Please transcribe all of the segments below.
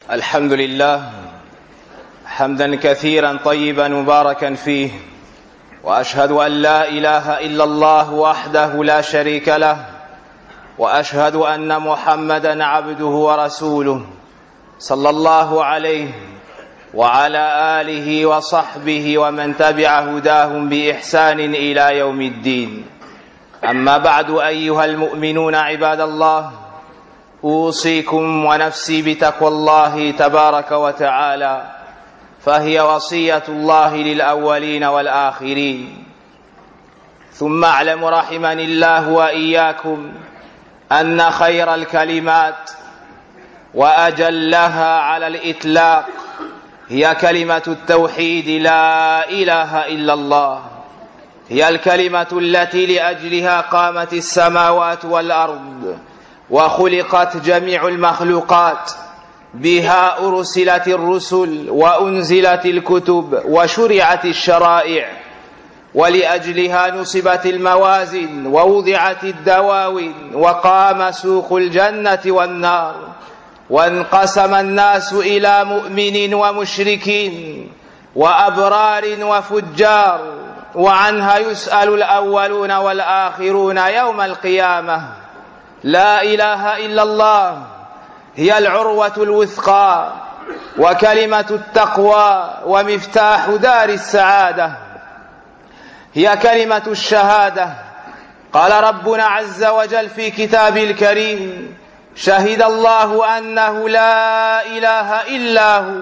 الحمد لله حمدا كثيرا طيبا مباركا فيه، وأشهد أن لا إله إلا الله وحده لا شريك له، وأشهد أن محمدا عبده ورسوله صلى الله عليه وعلى آله وصحبه ومن تبع هداهم بإحسان إلى يوم الدين. أما بعد، أيها المؤمنون عباد الله، أوصيكم ونفسي بتقوى الله تبارك وتعالى، فهي وصية الله للأولين والآخرين. ثم اعلموا رحمني الله وإياكم أن خير الكلمات وأجلها على الإطلاق هي كلمة التوحيد، لا إله إلا الله. هي الكلمة التي لأجلها قامت السماوات والأرض وخلقت جميع المخلوقات، بها أرسلت الرسل وأنزلت الكتب وشرعت الشرائع، ولأجلها نصبت الموازين ووضعت الدواوين، وقام سوق الجنة والنار، وانقسم الناس إلى مؤمن ومشركين وأبرار وفجار، وعنها يسأل الأولون والآخرون يوم القيامة. لا إله إلا الله هي العروة الوثقى وكلمة التقوى ومفتاح دار السعادة، هي كلمة الشهادة. قال ربنا عز وجل في كتابه الكريم: شهد الله أنه لا إله إلا هو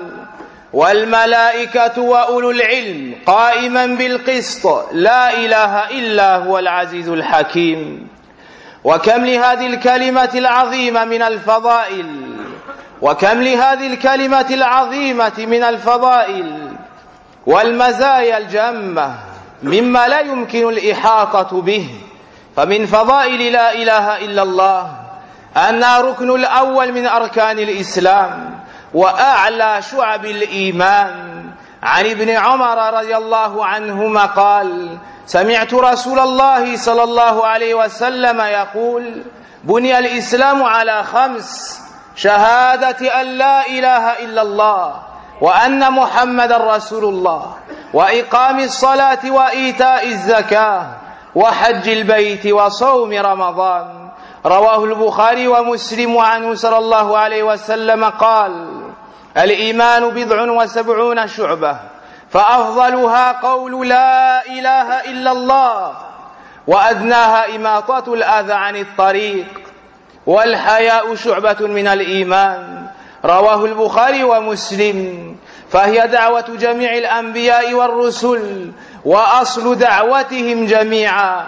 والملائكة وأولو العلم قائما بالقسط، لا إله إلا هو العزيز الحكيم. وكم لهذه الكلمة العظيمة من الفضائل، وكم لهذه الكلمة العظيمة من الفضائل والمزايا الجمة مما لا يمكن الإحاطة به. فمن فضائل لا إله إلا الله أنها ركن الأول من أركان الإسلام وأعلى شعب الإيمان. عن ابن عمر رضي الله عنهما قال: سمعت رسول الله صلى الله عليه وسلم يقول: بني الإسلام على 5: شهادة أن لا إله إلا الله وأن محمد رسول الله، وإقام الصلاة وإيتاء الزكاة، وحج البيت وصوم رمضان. رواه البخاري ومسلم. عنه صلى الله عليه وسلم قال: الإيمان 70 شعبة، فأفضلها قول لا إله إلا الله، وأدناها إماطة الأذى عن الطريق، والحياء شعبة من الإيمان. رواه البخاري ومسلم. فهي دعوة جميع الأنبياء والرسل وأصل دعوتهم جميعا.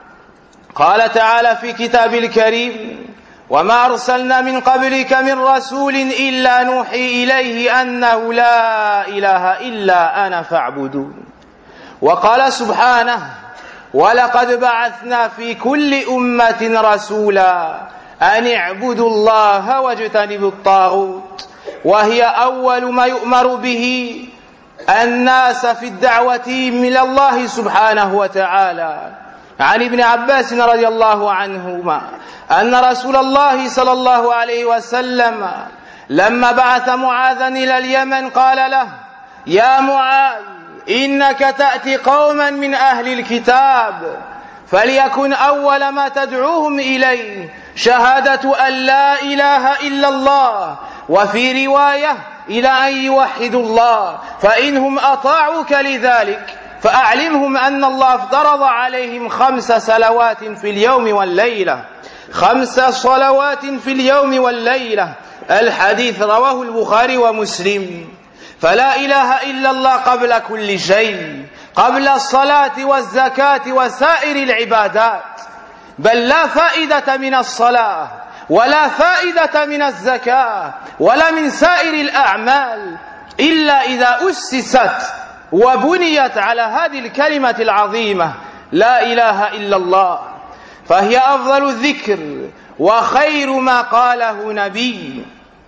قال تعالى في كتاب الكريم: وما أرسلنا من قبلك من رسول إلا نوحي إليه أنه لا إله إلا أنا فاعبدون. وقال سبحانه: ولقد بعثنا في كل أمة رسولا أن اعبدوا الله واجتنبوا الطاغوت. وهي أول ما يؤمر به الناس في الدعوة إلى الله سبحانه وتعالى. عن ابن عباس رضي الله عنهما أن رسول الله صلى الله عليه وسلم لما بعث معاذا إلى اليمن قال له: يا معاذ، إنك تأتي قوما من أهل الكتاب، فليكن أول ما تدعوهم إليه شهادة أن لا إله إلا الله، وفي رواية إلى أن يوحدوا الله، فإنهم أطاعوك لذلك فأعلمهم أن الله افترض عليهم 5 صلوات في اليوم والليلة. 5 صلوات في اليوم والليلة. الحديث رواه البخاري ومسلم. فلا إله إلا الله قبل كل شيء، قبل الصلاة والزكاة وسائر العبادات. بل لا فائدة من الصلاة ولا فائدة من الزكاة ولا من سائر الأعمال إلا إذا أسست وبنيت على هذه الكلمة العظيمة لا إله إلا الله. فهي أفضل الذكر وخير ما قاله نبي.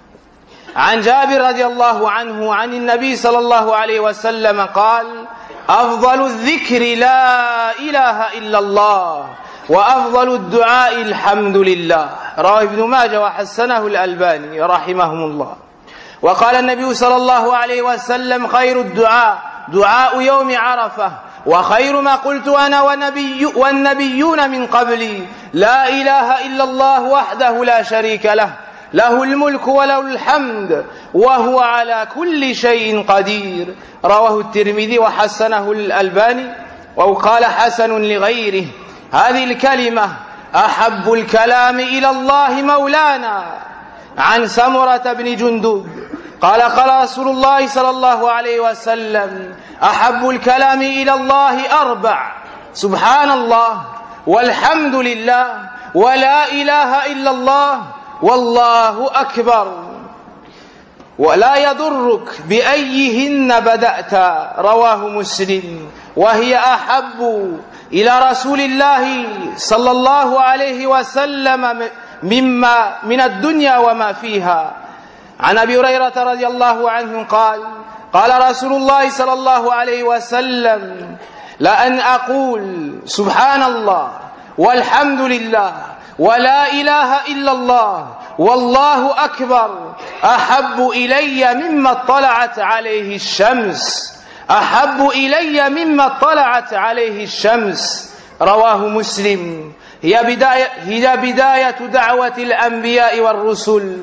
عن جابر رضي الله عنه عن النبي صلى الله عليه وسلم قال: أفضل الذكر لا إله إلا الله، وأفضل الدعاء الحمد لله. رواه ابن ماجه وحسنه الألباني رحمهم الله. وقال النبي صلى الله عليه وسلم: خير الدعاء دعاء يوم عرفة، وخير ما قلت أنا والنبيون من قبلي لا إله إلا الله وحده لا شريك له، له الملك وله الحمد وهو على كل شيء قدير. رواه الترمذي وحسنه الألباني، وقال حسن لغيره. هذه الكلمة أحب الكلام إلى الله مولانا. عن سمرة بن جندب قال: قال رسول الله صلى الله عليه وسلم: أحب الكلام إلى الله أربع: سبحان الله، والحمد لله، ولا إله إلا الله، والله أكبر. ولا يضرك بأيهن بدأت. رواه مسلم. وهي أحب إلى رسول الله صلى الله عليه وسلم من الدنيا وما فيها. عن أبي هريرة رضي الله عنه قال: قال رسول الله صلى الله عليه وسلم: لأن أقول سبحان الله والحمد لله ولا إله إلا الله والله أكبر أحب إلي مما اطلعت عليه الشمس، أحب إلي مما اطلعت عليه الشمس. رواه مسلم. هي بداية دعوة الأنبياء والرسل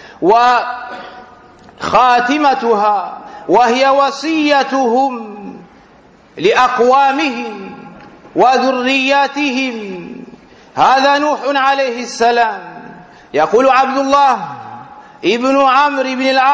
وخاتمتها، وهي وصيتهم لأقوامهم وذرياتهم. هذا نوح عليه السلام. يقول عبد الله ابن عمرو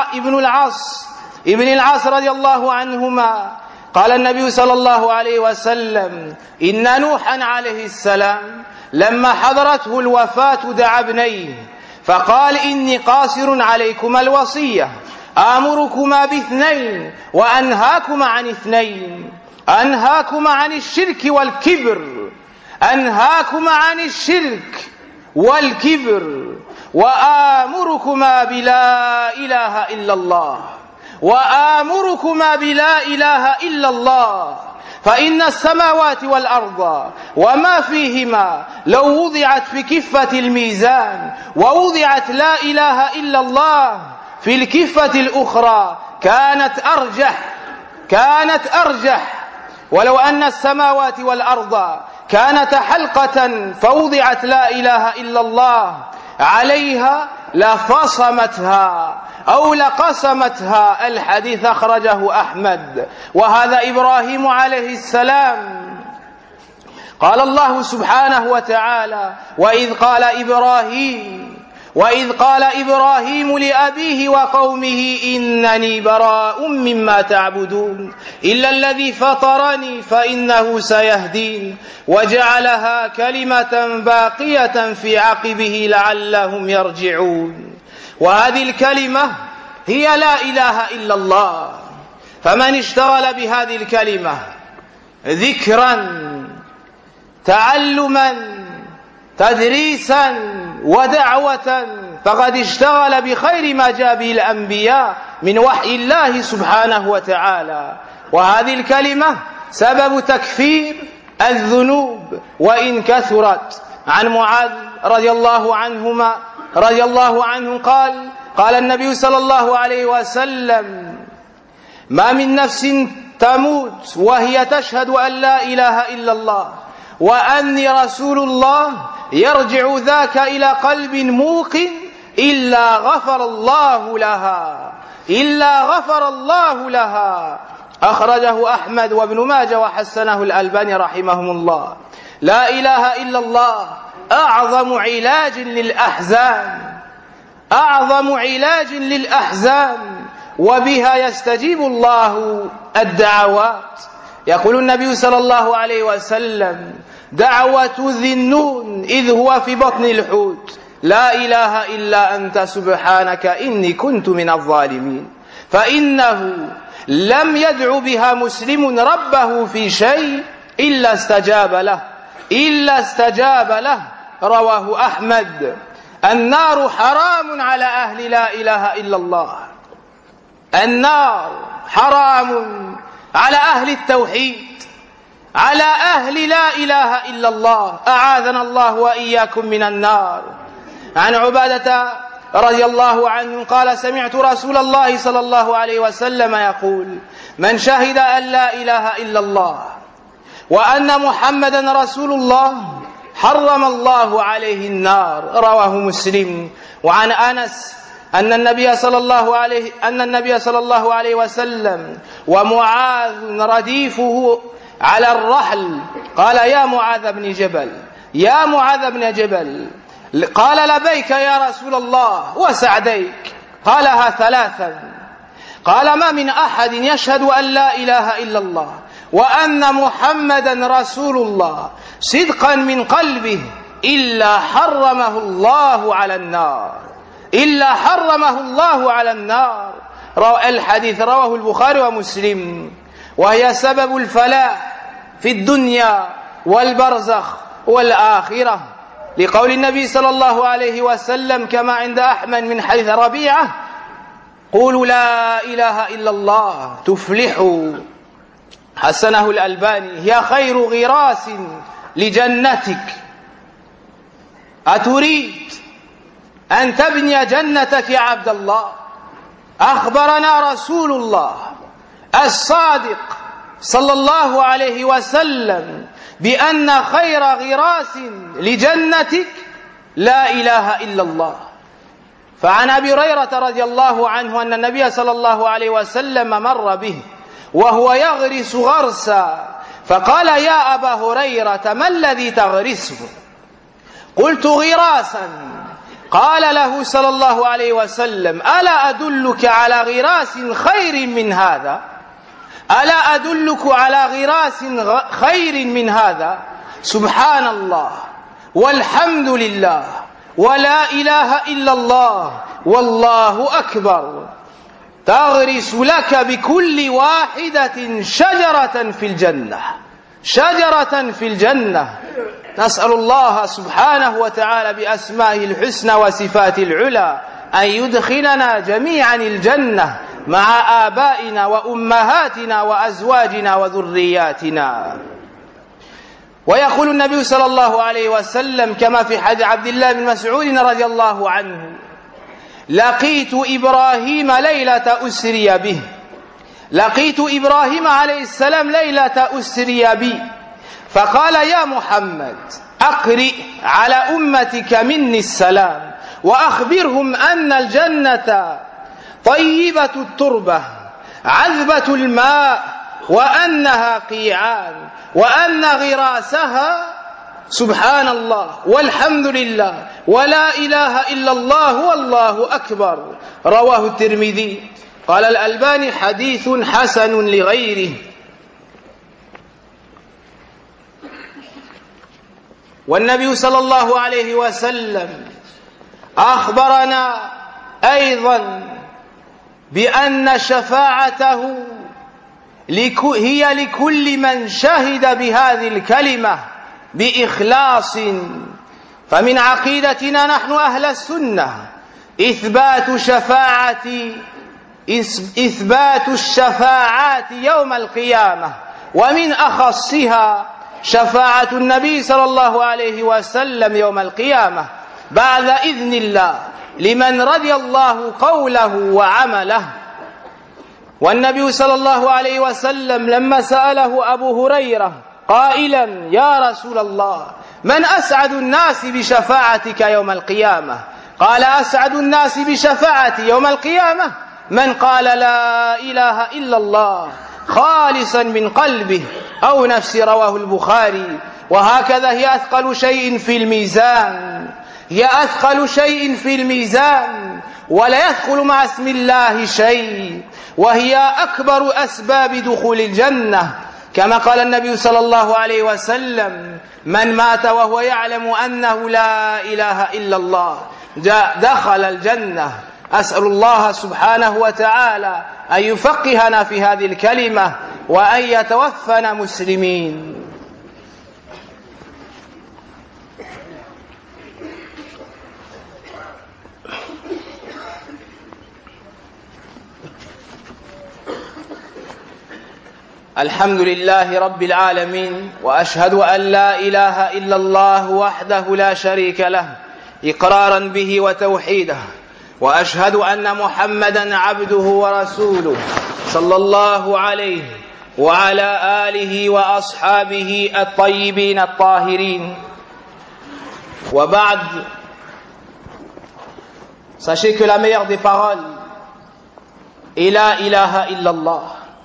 ابن العاص رضي الله عنهما: قال النبي صلى الله عليه وسلم: إن نوحا عليه السلام لما حضرته الوفاة دعا ابنيه فقال: إني قاصر عليكما الوصية، آمركما باثنين وأنهاكما عن اثنين، أنهاكما عن الشرك والكبر، أنهاكما عن الشرك والكبر، وآمركما بلا إله إلا الله، وآمركما بلا إله إلا الله، فإن السماوات والأرض وما فيهما لو وضعت في كفة الميزان ووضعت لا إله إلا الله في الكفة الأخرى كانت أرجح. ولو أن السماوات والأرض كانت حلقة فوضعت لا إله إلا الله عليها لفصمتها أو لقسمتها. الحديث أخرجه أحمد. وهذا إبراهيم عليه السلام. قال الله سبحانه وتعالى: وإذ قال إبراهيم لأبيه وقومه إنني براء مما تعبدون إلا الذي فطرني فإنه سيهدين وجعلها كلمة باقية في عقبه لعلهم يرجعون. وهذه الكلمة هي لا إله إلا الله. فمن اشتغل بهذه الكلمة ذكرا، تعلما، تدريسا ودعوة فقد اشتغل بخير ما جاء به الأنبياء من وحي الله سبحانه وتعالى. وهذه الكلمة سبب تكفير الذنوب وإن كثرت. عن معاذ رضي الله عنه قال: قال النبي صلى الله عليه وسلم: ما من نفس تموت وهي تشهد أن لا إله إلا الله وأني رسول الله يرجع ذاك إلى قلب موقن إلا غفر الله لها. أخرجه أحمد وابن ماجه وحسنه الألباني رحمهم الله. لا إله إلا الله أعظم علاج للأحزان وبها يستجيب الله الدعوات. يقول النبي صلى الله عليه وسلم: دعوة ذي النون إذ هو في بطن الحوت: لا إله إلا أنت سبحانك إني كنت من الظالمين. فإنه لم يدع بها مسلم ربه في شيء إلا استجاب له. رواه أحمد. النار حرام على أهل لا إله إلا الله. النار حرام على أهل التوحيد، على أهل لا إله إلا الله. أعاذنا الله وإياكم من النار. عن عبادة رضي الله عنه قال سمعت رسول الله صلى الله عليه وسلم يقول من شهد أن لا إله إلا الله وأن محمدا رسول الله حرم الله عليه النار. رواه مسلم. وعن أنس أن النبي صلى الله عليه وسلم ومعاذ رديفه على الرحل قال يا معاذ بن جبل قال لبيك يا رسول الله وسعديك قالها ثلاثا. قال ما من أحد يشهد أن لا إله إلا الله وأن محمدا رسول الله صدقا من قلبه إلا حرمه الله على النار. الحديث رواه البخاري ومسلم. وهي سبب الفلاح في الدنيا والبرزخ والآخرة، لقول النبي صلى الله عليه وسلم كما عند أحمد من حديث ربيعة قولوا لا إله إلا الله تفلحوا. حسنه الألباني. هي خير غراس لجنتك. أتريد أن تبني جنتك يا عبد الله؟ أخبرنا رسول الله الصادق صلى الله عليه وسلم بأن خير غراس لجنتك لا إله إلا الله. فعن أبي هريرة رضي الله عنه أن النبي صلى الله عليه وسلم مر به وهو يغرس غرسا فقال يا أبا هريرة ما الذي تغرسه؟ قلت غراسا. قال له صلى الله عليه وسلم ألا أدلك على غراس خير من هذا؟ سبحان الله والحمد لله ولا إله إلا الله والله أكبر تغرس لك بكل واحدة شجرة في الجنة. نسأل الله سبحانه وتعالى بأسمائه الحسنى وصفاته العلى أن يدخلنا جميعا الجنة مع آبائنا وأمهاتنا وأزواجنا وذرياتنا. ويقول النبي صلى الله عليه وسلم كما في حديث عبد الله بن مسعود رضي الله عنه لقيت إبراهيم عليه السلام ليلة أسري بي فقال يا محمد أقرئ على أمتك مني السلام وأخبرهم أن الجنة طيبة التربة عذبة الماء وأنها قيعان وأن غراسها سبحان الله والحمد لله ولا إله إلا الله والله أكبر. رواه الترمذي. قال الألباني حديث حسن لغيره. والنبي صلى الله عليه وسلم أخبرنا أيضا بأن شفاعته هي لكل من شهد بهذه الكلمة بإخلاص. فمن عقيدتنا نحن أهل السنة إثبات الشفاعات يوم القيامة، ومن أخصها شفاعة النبي صلى الله عليه وسلم يوم القيامة بعد إذن الله لمن رضي الله قوله وعمله. والنبي صلى الله عليه وسلم لما سأله أبو هريرة قائلا يا رسول الله من أسعد الناس بشفاعتك يوم القيامة؟ قال أسعد الناس بشفاعتي يوم القيامة من قال لا إله إلا الله خالصا من قلبه أو نفسه. رواه البخاري. وهكذا هي أثقل شيء في الميزان ولا يدخل مع اسم الله شيء، وهي أكبر أسباب دخول الجنة كما قال النبي صلى الله عليه وسلم من مات وهو يعلم أنه لا إله إلا الله دخل الجنة. أسأل الله سبحانه وتعالى أن يفقهنا في هذه الكلمة وأن يتوفنا مسلمين. الحمد لله رب العالمين، وأشهد أن لا إله إلا الله وحده لا شريك له إقرارا به وتوحيده، وأشهد أن محمدا عبده ورسوله صلى الله عليه وعلى آله وأصحابه الطيبين الطاهرين وبعد. Sachez que la meilleure des paroles est la ilaha illallah.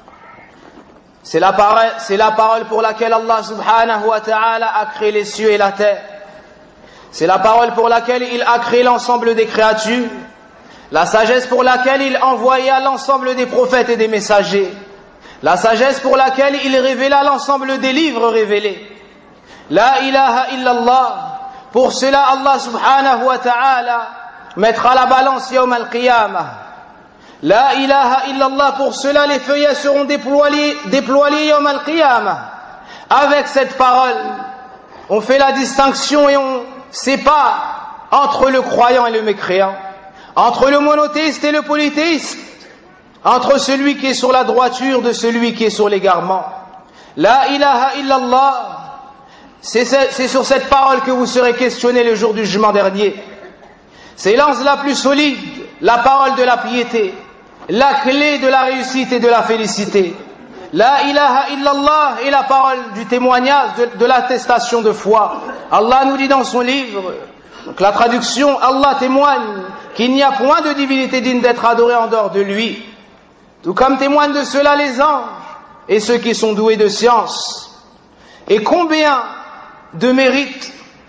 C'est la parole pour laquelle Allah subhanahu wa ta'ala a créé les cieux et la terre. C'est la parole pour laquelle il a créé l'ensemble des créatures. La sagesse pour laquelle il envoya l'ensemble des prophètes et des messagers. La sagesse pour laquelle il révéla l'ensemble des livres révélés. La ilaha illallah. Pour cela, Allah subhanahu wa ta'ala mettra la balance yawm al-qiyamah. La ilaha illallah, pour cela les feuillets seront déployés yawm al-qiyamah. Avec cette parole, on fait la distinction et on sépare entre le croyant et le mécréant, entre le monothéiste et le polythéiste, entre celui qui est sur la droiture de celui qui est sur l'égarement. La ilaha illallah, c'est sur cette parole que vous serez questionné le jour du jugement dernier. C'est l'anse la plus solide, la parole de la piété, la clé de la réussite et de la félicité. La ilaha illallah est la parole du témoignage, de l'attestation de foi. Allah nous dit dans son livre, donc la traduction, Allah témoigne qu'il n'y a point de divinité digne d'être adorée en dehors de lui. Tout comme témoignent de cela les anges et ceux qui sont doués de science. Et combien de mérites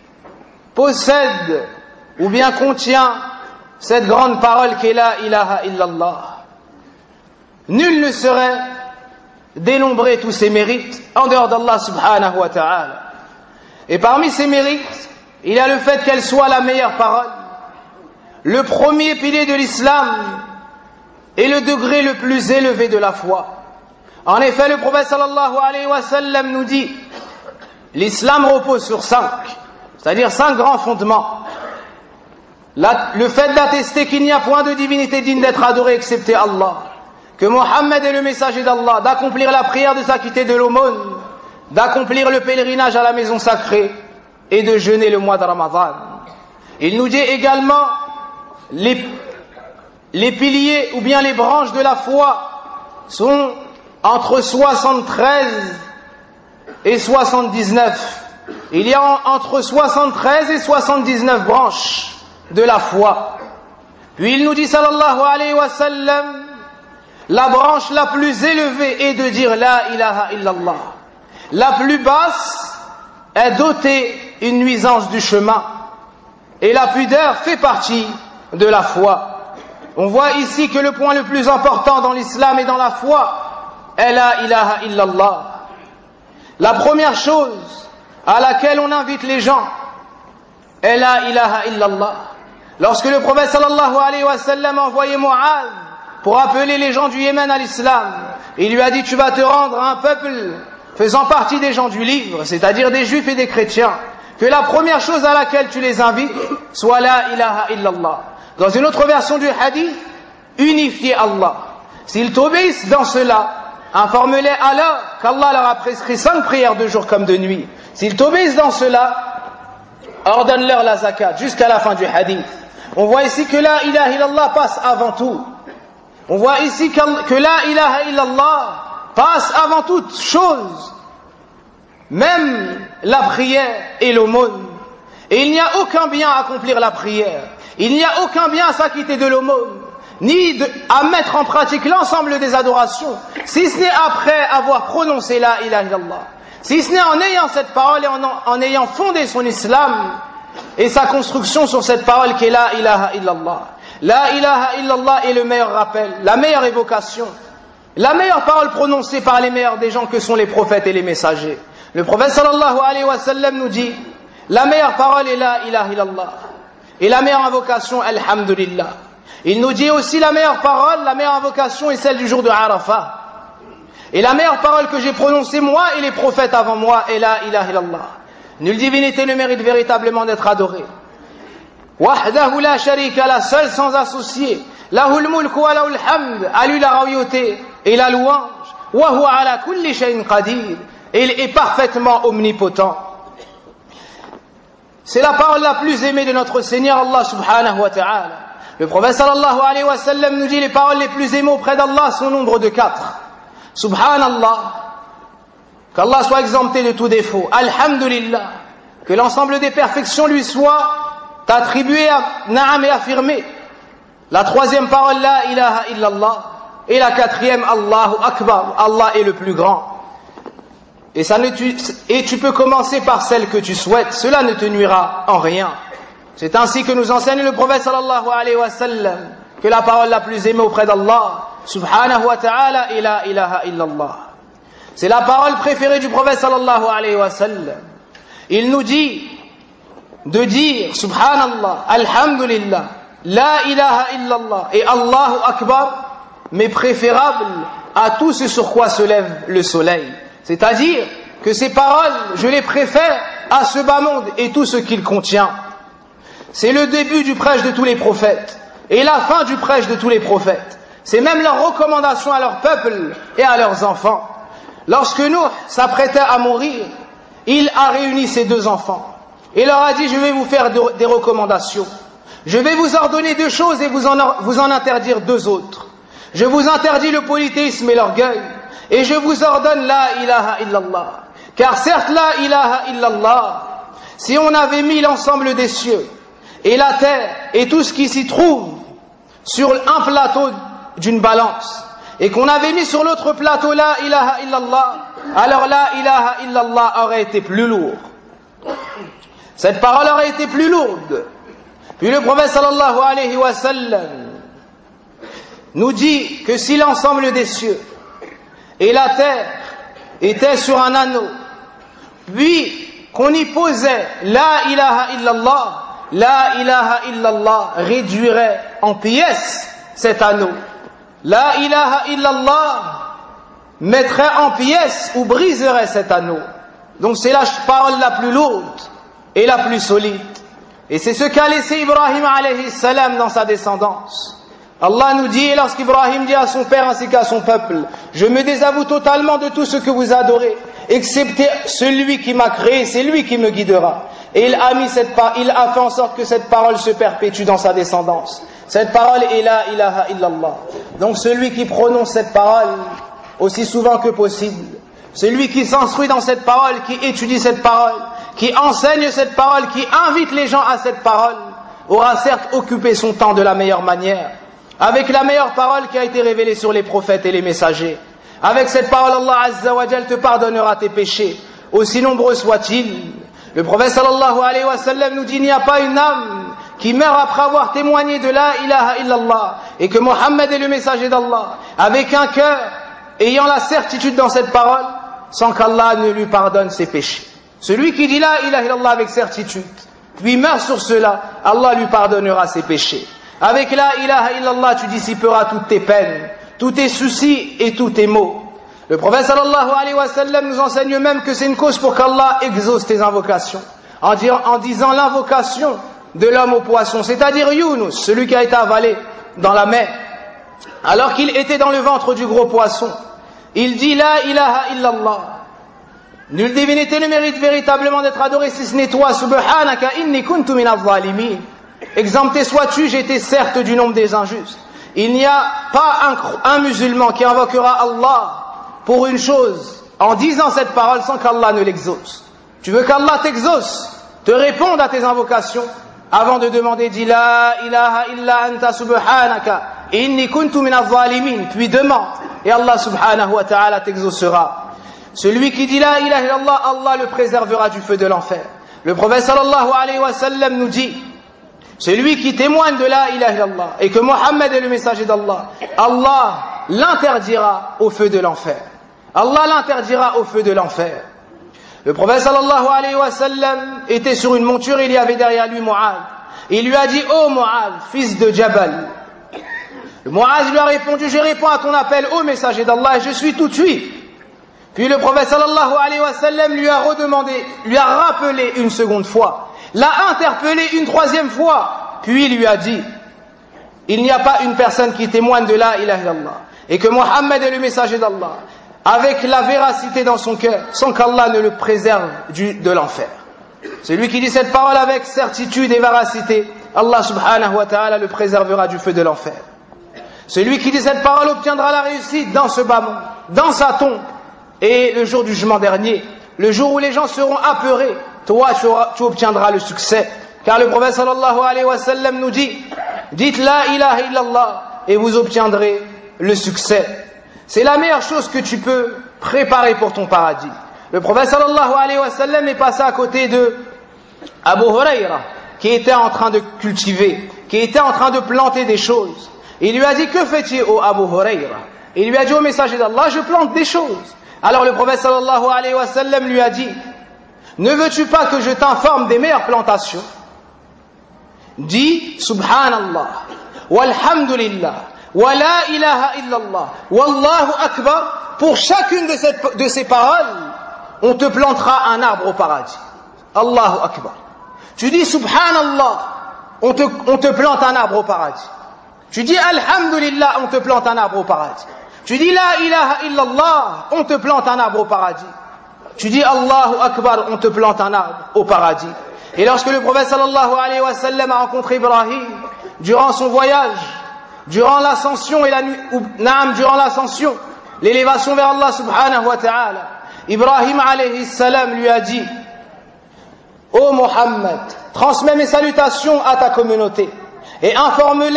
possède ou bien contient cette grande parole qu'est la ilaha illallah. Nul ne saurait dénombrer tous ses mérites en dehors d'Allah subhanahu wa ta'ala. Et parmi ces mérites, il y a le fait qu'elle soit la meilleure parole, le premier pilier de l'islam et le degré le plus élevé de la foi. En effet, le prophète sallallahu alayhi wa sallam nous dit, l'islam repose sur 5, c'est-à-dire 5 grands fondements. Le fait d'attester qu'il n'y a point de divinité digne d'être adorée excepté Allah, que Mohammed est le messager d'Allah, d'accomplir la prière, de s'acquitter de l'aumône, d'accomplir le pèlerinage à la maison sacrée et de jeûner le mois de Ramadan. Il nous dit également les piliers ou bien les branches de la foi sont entre 73 et 79. Il y a entre 73 et 79 branches de la foi. Puis il nous dit sallallahu alayhi wa sallam, la branche la plus élevée est de dire la ilaha illallah. La plus basse est d'ôter une nuisance du chemin. Et la pudeur fait partie de la foi. On voit ici que le point le plus important dans l'islam et dans la foi est la ilaha illallah. La première chose à laquelle on invite les gens est la ilaha illallah. Lorsque le prophète sallallahu alayhi wa sallam a envoyé Mu'adh pour appeler les gens du Yémen à l'islam, il lui a dit, tu vas te rendre à un peuple faisant partie des gens du livre, c'est-à-dire des juifs et des chrétiens, que la première chose à laquelle tu les invites soit la ilaha illallah. Dans une autre version du hadith, unifier Allah. S'ils t'obéissent dans cela, informe-les alors qu'Allah leur a prescrit 5 prières de jour comme de nuit. S'ils t'obéissent dans cela, ordonne-leur la zakat jusqu'à la fin du hadith. On voit ici que la ilaha illallah passe avant tout. On voit ici que la ilaha illallah passe avant toute chose, même la prière et l'aumône. Et il n'y a aucun bien à accomplir la prière, il n'y a aucun bien à s'acquitter de l'aumône, ni à mettre en pratique l'ensemble des adorations, si ce n'est après avoir prononcé la ilaha illallah, si ce n'est en ayant cette parole et en ayant fondé son islam et sa construction sur cette parole qui est la ilaha illallah. La ilaha illallah est le meilleur rappel, la meilleure évocation, la meilleure parole prononcée par les meilleurs des gens que sont les prophètes et les messagers. Le prophète sallallahu alayhi wa sallam nous dit, la meilleure parole est la ilaha illallah et la meilleure invocation alhamdulillah. Il nous dit aussi la meilleure parole, la meilleure invocation est celle du jour de Arafat. Et la meilleure parole que j'ai prononcée moi et les prophètes avant moi est la ilaha illallah. Nulle divinité ne mérite véritablement d'être adorée. Wahdahu la sharika la, seul sans associé. Lahul mulku wa lahul hamd, à lui la royauté et la louange. Wa huwa ala kulli shay'in qadir, et il est parfaitement omnipotent. C'est la parole la plus aimée de notre Seigneur Allah subhanahu wa ta'ala. Le prophète sallallahu alayhi wa sallam nous dit les paroles les plus aimées auprès d'Allah sont au nombre de 4. Subhanallah, qu'Allah soit exempté de tout défaut. Alhamdulillah, que l'ensemble des perfections lui soient attribuées, na'am et affirmées. La troisième parole, la ilaha illallah. Et la quatrième, Allahu Akbar, Allah est le plus grand. Et tu peux commencer par celle que tu souhaites, cela ne te nuira en rien. C'est ainsi que nous enseigne le prophète sallallahu alayhi wa sallam, que la parole la plus aimée auprès d'Allah, subhanahu wa ta'ala, est la ilaha illallah. C'est la parole préférée du prophète sallallahu alayhi wa sallam. Il nous dit de dire, subhanallah, alhamdulillah, la ilaha illallah et Allahu Akbar, mais préférable à tout ce sur quoi se lève le soleil. C'est-à-dire que ces paroles, je les préfère à ce bas monde et tout ce qu'il contient. C'est le début du prêche de tous les prophètes et la fin du prêche de tous les prophètes. C'est même leur recommandation à leur peuple et à leurs enfants. Lorsque Nuh s'apprêtait à mourir, il a réuni ses 2 enfants et leur a dit, je vais vous faire des recommandations. Je vais vous ordonner 2 choses et vous en interdire 2 autres. Je vous interdis le polythéisme et l'orgueil, et je vous ordonne la ilaha illallah. Car certes, la ilaha illallah, si on avait mis l'ensemble des cieux et la terre et tout ce qui s'y trouve sur un plateau d'une balance, et qu'on avait mis sur l'autre plateau la ilaha illallah, alors la ilaha illallah aurait été plus lourd. Cette parole aurait été plus lourde. Puis le prophète sallallahu alayhi wa sallam nous dit que si l'ensemble des cieux et la terre étaient sur un anneau, puis qu'on y posait la ilaha illallah réduirait en pièces cet anneau. La ilaha illallah mettrait en pièces ou briserait cet anneau. Donc c'est la parole la plus lourde et la plus solide. Et c'est ce qu'a laissé Ibrahim alayhi salam dans sa descendance. Allah nous dit, lorsqu'Ibrahim dit à son père ainsi qu'à son peuple, je me désavoue totalement de tout ce que vous adorez, excepté celui qui m'a créé, c'est lui qui me guidera. Et il a fait en sorte que cette parole se perpétue dans sa descendance. Cette parole est la ilaha illallah. Donc celui qui prononce cette parole aussi souvent que possible, celui qui s'instruit dans cette parole, qui étudie cette parole, qui enseigne cette parole, qui invite les gens à cette parole, aura certes occupé son temps de la meilleure manière, avec la meilleure parole qui a été révélée sur les prophètes et les messagers. Avec cette parole, Allah Azza wa Jal te pardonnera tes péchés, aussi nombreux soient-ils. Le prophète sallallahu alayhi wa sallam nous dit, il n'y a pas une âme qui meurt après avoir témoigné de la ilaha illallah et que Mohammed est le messager d'Allah, avec un cœur ayant la certitude dans cette parole, sans qu'Allah ne lui pardonne ses péchés. Celui qui dit la ilaha illallah avec certitude, puis meurt sur cela, Allah lui pardonnera ses péchés. Avec la ilaha illallah, tu dissiperas toutes tes peines, tous tes soucis et tous tes maux. Le prophète sallallahu alayhi wa sallam nous enseigne même que c'est une cause pour qu'Allah exauce tes invocations, en disant l'invocation de l'homme au poisson, c'est-à-dire Younous, celui qui a été avalé dans la mer, alors qu'il était dans le ventre du gros poisson. Il dit la ilaha illallah. Nulle divinité ne mérite véritablement d'être adorée si ce n'est toi, subhanaka inni kuntu minaz zalimin. Exempté sois-tu, j'étais certes du nombre des injustes. Il n'y a pas un musulman qui invoquera Allah pour une chose en disant cette parole sans qu'Allah ne l'exauce. Tu veux qu'Allah t'exauce, te réponde à tes invocations, avant de demander, dis la ilaha illa anta subhanaka inni kuntu minaz zalimin, puis demande et Allah subhanahu wa ta'ala t'exaucera. Celui qui dit la ilaha illallah, Allah le préservera du feu de l'enfer. Le prophète sallallahu alayhi wa sallam nous dit, celui qui témoigne de la ilaha illallah et que Mohammed est le messager d'Allah, Allah l'interdira au feu de l'enfer. Allah l'interdira au feu de l'enfer. Le prophète sallallahu alayhi wa sallam était sur une monture et il y avait derrière lui Mu'adh. Il lui a dit, ô Mu'adh, fils de Jabal. Le Mu'adh lui a répondu, je réponds à ton appel, ô messager d'Allah, et je suis tout suite. Puis le prophète sallallahu alayhi wa sallam lui a redemandé, lui a rappelé une seconde fois, l'a interpellé une troisième fois, puis il lui a dit, il n'y a pas une personne qui témoigne de la ilaha illallah et que Mohammed est le messager d'Allah avec la véracité dans son cœur sans qu'Allah ne le préserve de l'enfer. Celui qui dit cette parole avec certitude et véracité Allah subhanahu wa ta'ala le préservera du feu de l'enfer. Celui qui dit cette parole obtiendra la réussite dans ce bas monde, dans sa tombe, et le jour du jugement dernier, le jour où les gens seront apeurés, toi tu obtiendras le succès. Car le prophète sallallahu alayhi wa sallam nous dit, dites la ilaha illallah et vous obtiendrez le succès. C'est la meilleure chose que tu peux préparer pour ton paradis. Le prophète sallallahu alayhi wa sallam est passé à côté de Abu Huraira, qui était en train de cultiver, qui était en train de planter des choses. Il lui a dit, que fais-tu, ô Abu Huraira? Il lui a dit, au messager d'Allah, je plante des choses. Alors le prophète sallallahu alayhi wa sallam lui a dit, ne veux-tu pas que je t'informe des meilleures plantations? Dis subhanallah, walhamdulillah, wa la ilaha illallah, wallahu akbar. Pour chacune de ces paroles, on te plantera un arbre au paradis. Allahu akbar. Tu dis subhanallah, on te plante un arbre au paradis. Tu dis alhamdulillah, on te plante un arbre au paradis. Tu dis la ilaha illallah, on te plante un arbre au paradis. Tu dis Allahu akbar, on te plante un arbre au paradis. Et lorsque le prophète sallallahu alayhi wa sallam a rencontré Ibrahim durant son voyage, durant l'ascension et la nuit, durant l'ascension, l'élévation vers Allah subhanahu wa ta'ala, Ibrahim alayhi salam lui a dit, ô Mohammed, transmets mes salutations à ta communauté et informe-les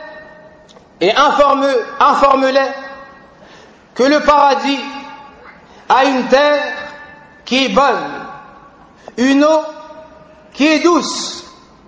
que le paradis a une terre qui est bonne, une eau qui est douce,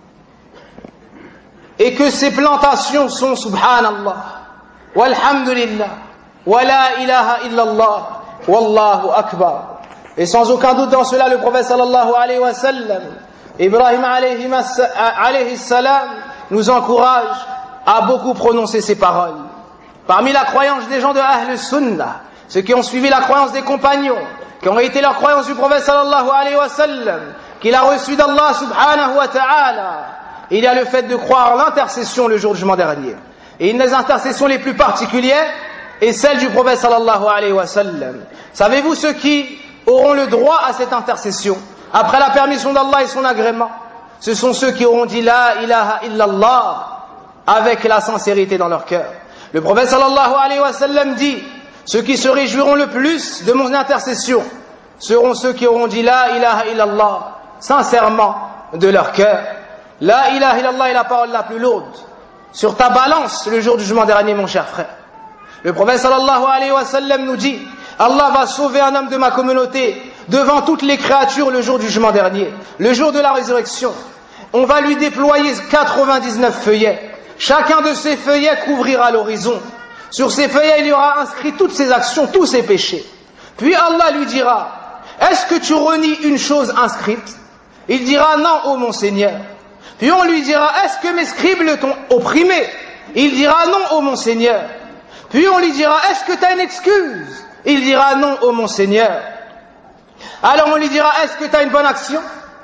et que ces plantations sont subhanallah, walhamdulillah, wa la ilaha illallah, wallahu akbar. Et sans aucun doute dans cela, le prophète sallallahu alayhi wa sallam, Ibrahim alayhi salam, nous encourage à beaucoup prononcer ces paroles. Parmi la croyance des gens de Ahl Sunnah, ceux qui ont suivi la croyance des compagnons, qui ont été la croyance du prophète sallallahu alayhi wa sallam, qu'il a reçu d'Allah subhanahu wa ta'ala, il y a le fait de croire l'intercession le jour du jugement dernier. Et une des intercessions les plus particulières est celle du prophète sallallahu alayhi wa sallam. Savez-vous ceux qui auront le droit à cette intercession après la permission d'Allah et son agrément? Ce sont ceux qui auront dit la ilaha illallah avec la sincérité dans leur cœur. Le prophète sallallahu alayhi wa sallam dit, ceux qui se réjouiront le plus de mon intercession seront ceux qui auront dit la ilaha illallah sincèrement de leur cœur. La ilaha illallah est la parole la plus lourde sur ta balance le jour du jugement dernier, mon cher frère. Le prophète sallallahu alayhi wa sallam nous dit, Allah va sauver un homme de ma communauté devant toutes les créatures le jour du jugement dernier, le jour de la résurrection. On va lui déployer 99 feuillets. Chacun de ces feuillets couvrira l'horizon. Sur ces feuillets, il y aura inscrit toutes ses actions, tous ses péchés. Puis Allah lui dira, est-ce que tu renies une chose inscrite? Il dira non, ô mon Seigneur. Puis on lui dira, est-ce que mes scribes t'ont opprimé? Il dira non, ô mon Seigneur. Puis on lui dira, est-ce que tu as une excuse? Il dira non, ô mon Seigneur. Alors on lui dira, est-ce que tu as une bonne action?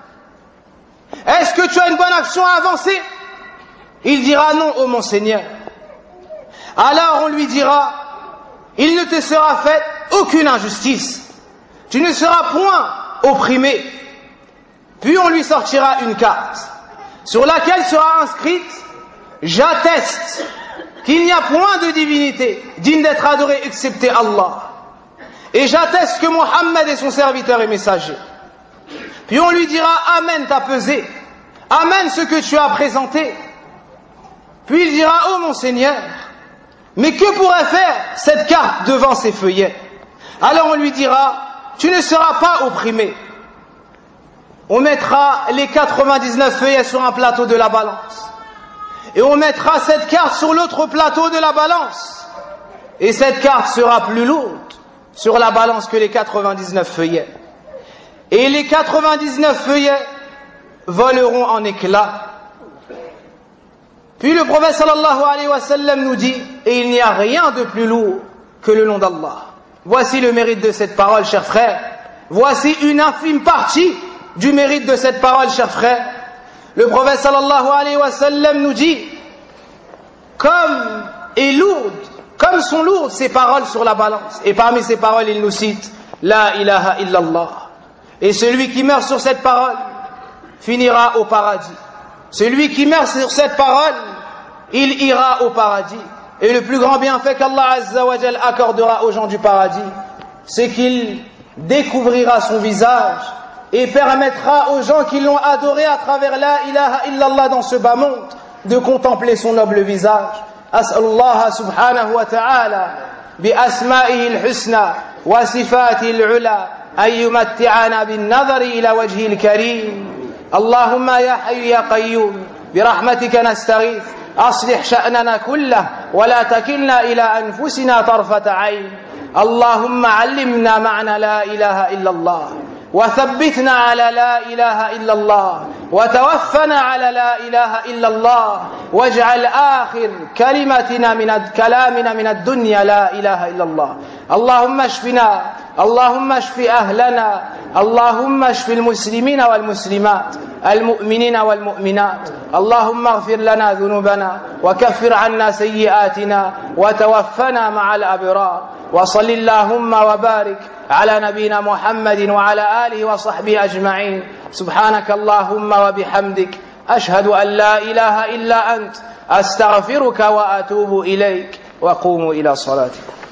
Est-ce que tu as une bonne action à avancer? Il dira non, ô mon Seigneur. Alors on lui dira, il ne te sera fait aucune injustice. Tu ne seras point opprimé. Puis on lui sortira une carte sur laquelle sera inscrite, j'atteste qu'il n'y a point de divinité digne d'être adorée excepté Allah. Et j'atteste que Mohammed est son serviteur et messager. Puis on lui dira, amène ta pesée, amène ce que tu as présenté. Puis il dira, oh mon Seigneur, mais que pourrait faire cette carte devant ces feuillets? Alors on lui dira, tu ne seras pas opprimé. On mettra les 99 feuillets sur un plateau de la balance. Et on mettra cette carte sur l'autre plateau de la balance. Et cette carte sera plus lourde sur la balance que les 99 feuillets. Et les 99 feuillets voleront en éclats. Puis le prophète sallallahu alayhi wa sallam nous dit, et il n'y a rien de plus lourd que le nom d'Allah. Voici le mérite de cette parole, chers frères. Voici une infime partie du mérite de cette parole, chers frères. Le prophète sallallahu alayhi wa sallam nous dit, comme sont lourdes ces paroles sur la balance. Et parmi ces paroles, il nous cite la ilaha illallah. Et celui qui meurt sur cette parole finira au paradis. Celui qui meurt sur cette parole, il ira au paradis. Et le plus grand bienfait qu'Allah Azza wa Jal accordera aux gens du paradis, c'est qu'il découvrira son visage et permettra aux gens qui l'ont adoré à travers la ilaha illallah dans ce bas monde de contempler son noble visage. As'alullah subhanahu wa ta'ala bi asma'ihi al-husna wa sifatihi al-ula an yumatti'ana bin nadhari ila wajhi al-karim. Allahumma ya hayyu ya qayyum bi rahmatika nastaghith أصلح شأننا كله ولا تكلنا إلى أنفسنا طرفة عين. اللهم علمنا معنى لا إله إلا الله وثبتنا على لا إله إلا الله وتوفنا على لا إله إلا الله واجعل آخر كلمتنا كلامنا من الدنيا لا إله إلا الله. اللهم اشفنا، اللهم اشف أهلنا، اللهم اشف المسلمين والمسلمات، المؤمنين والمؤمنات. اللهم اغفر لنا ذنوبنا وكفر عنا سيئاتنا وتوفنا مع الأبرار. وصل اللهم وبارك على نبينا محمد وعلى آله وصحبه أجمعين. سبحانك اللهم وبحمدك أشهد أن لا إله إلا أنت أستغفرك وأتوب إليك وقوموا إلى صلاتكم.